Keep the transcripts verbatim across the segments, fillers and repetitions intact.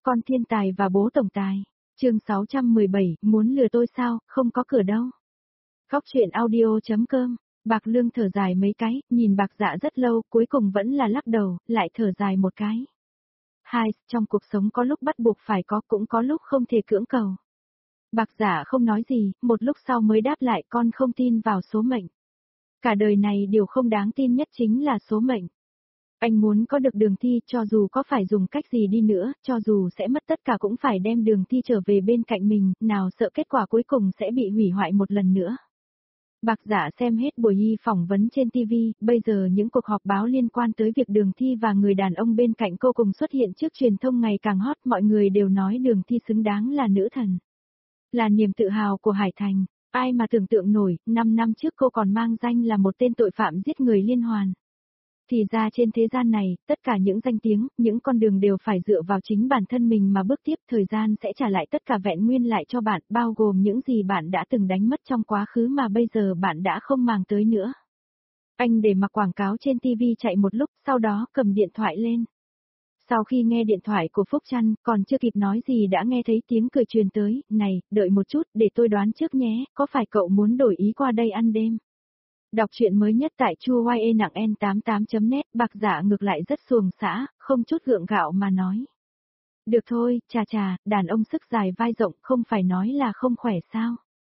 Con thiên tài và bố tổng tài. Chương sáu trăm mười bảy, muốn lừa tôi sao, không có cửa đâu. Góc truyện audio chấm com. Bạc Lương thở dài mấy cái, nhìn Bạc Dạ rất lâu, cuối cùng vẫn là lắc đầu, lại thở dài một cái. Hai, trong cuộc sống có lúc bắt buộc phải có, cũng có lúc không thể cưỡng cầu. Bạc Dạ không nói gì, một lúc sau mới đáp lại, con không tin vào số mệnh. Cả đời này điều không đáng tin nhất chính là số mệnh. Anh muốn có được Đường Thi, cho dù có phải dùng cách gì đi nữa, cho dù sẽ mất tất cả cũng phải đem Đường Thi trở về bên cạnh mình, nào sợ kết quả cuối cùng sẽ bị hủy hoại một lần nữa. Bạc Dạ xem hết buổi y phỏng vấn trên ti vi, bây giờ những cuộc họp báo liên quan tới việc Đường Thi và người đàn ông bên cạnh cô cùng xuất hiện trước truyền thông ngày càng hot, mọi người đều nói Đường Thi xứng đáng là nữ thần. Là niềm tự hào của Hải Thành, ai mà tưởng tượng nổi, năm năm trước cô còn mang danh là một tên tội phạm giết người liên hoàn. Thì ra trên thế gian này, tất cả những danh tiếng, những con đường đều phải dựa vào chính bản thân mình mà bước tiếp, thời gian sẽ trả lại tất cả vẹn nguyên lại cho bạn, bao gồm những gì bạn đã từng đánh mất trong quá khứ mà bây giờ bạn đã không màng tới nữa. Anh để mặc quảng cáo trên ti vi chạy một lúc, sau đó cầm điện thoại lên. Sau khi nghe điện thoại của Phúc Trăn, còn chưa kịp nói gì đã nghe thấy tiếng cười truyền tới, này, đợi một chút, để tôi đoán trước nhé, có phải cậu muốn đổi ý qua đây ăn đêm? Đọc truyện mới nhất tại chua e nặng en tám mươi tám chấm net, Bạc Dạ ngược lại rất xuồng xã, không chút gượng gạo mà nói. Được thôi, chà chà, đàn ông sức dài vai rộng không phải nói là không khỏe sao?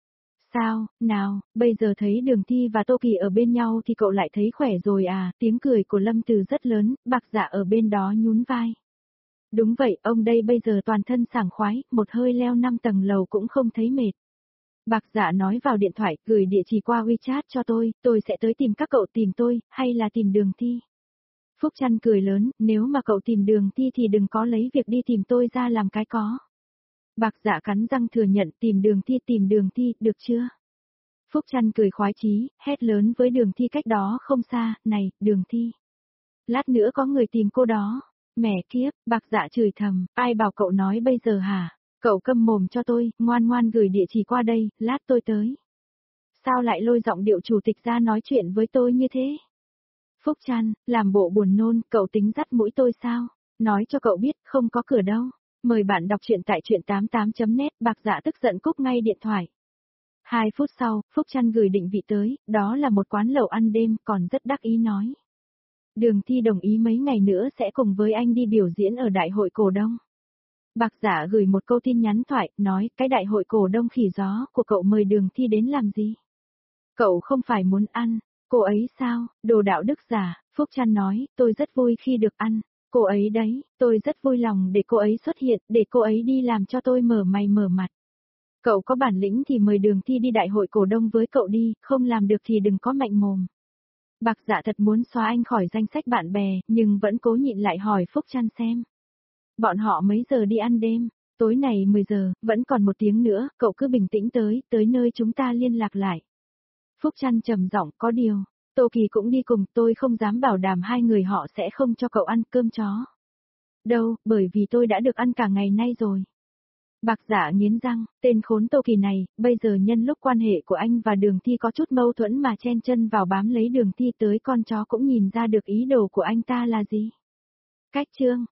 Sao, nào, bây giờ thấy Đường Thi và Tô Kỳ ở bên nhau thì cậu lại thấy khỏe rồi à, tiếng cười của Lâm Từ rất lớn, Bạc Dạ ở bên đó nhún vai. Đúng vậy, ông đây bây giờ toàn thân sảng khoái, một hơi leo năm tầng lầu cũng không thấy mệt. Bạc Dạ nói vào điện thoại, gửi địa chỉ qua WeChat cho tôi, tôi sẽ tới tìm các cậu tìm tôi, hay là tìm Đường Thi. Phúc Trăn cười lớn, nếu mà cậu tìm Đường Thi thì đừng có lấy việc đi tìm tôi ra làm cái có. Bạc Dạ cắn răng thừa nhận, tìm Đường Thi tìm Đường Thi, được chưa? Phúc Trăn cười khoái chí, hét lớn với Đường Thi cách đó không xa, này, Đường Thi. Lát nữa có người tìm cô đó. Mẹ kiếp, Bạc Dạ chửi thầm, ai bảo cậu nói bây giờ hả? Cậu câm mồm cho tôi, ngoan ngoan gửi địa chỉ qua đây, lát tôi tới. Sao lại lôi giọng điệu chủ tịch ra nói chuyện với tôi như thế? Phúc Trăn, làm bộ buồn nôn, cậu tính dắt mũi tôi sao? Nói cho cậu biết, không có cửa đâu. Mời bạn đọc truyện tại truyện tám mươi tám chấm net, Bạc Dạ tức giận cúp ngay điện thoại. Hai phút sau, Phúc Trăn gửi định vị tới, đó là một quán lẩu ăn đêm, còn rất đắc ý nói. Đường Thi đồng ý mấy ngày nữa sẽ cùng với anh đi biểu diễn ở đại hội cổ đông. Bạc Dạ gửi một câu tin nhắn thoại, nói, cái đại hội cổ đông khỉ gió của cậu mời Đường Thi đến làm gì? Cậu không phải muốn ăn, cô ấy sao, đồ đạo đức giả, Phúc Trăn nói, tôi rất vui khi được ăn, cô ấy đấy, tôi rất vui lòng để cô ấy xuất hiện, để cô ấy đi làm cho tôi mở mày mở mặt. Cậu có bản lĩnh thì mời Đường Thi đi đại hội cổ đông với cậu đi, không làm được thì đừng có mạnh mồm. Bạc Dạ thật muốn xóa anh khỏi danh sách bạn bè, nhưng vẫn cố nhịn lại hỏi Phúc Trăn xem. Bọn họ mấy giờ đi ăn đêm? Tối này mười giờ, vẫn còn một tiếng nữa, cậu cứ bình tĩnh tới, tới nơi chúng ta liên lạc lại. Phúc Trăn trầm giọng, có điều, Tô Kỳ cũng đi cùng, tôi không dám bảo đảm hai người họ sẽ không cho cậu ăn cơm chó. Đâu, bởi vì tôi đã được ăn cả ngày nay rồi. Bạc Dạ nghiến răng, tên khốn Tô Kỳ này, bây giờ nhân lúc quan hệ của anh và Đường Thi có chút mâu thuẫn mà chen chân vào bám lấy Đường Thi tới, con chó cũng nhìn ra được ý đồ của anh ta là gì. Cách chương.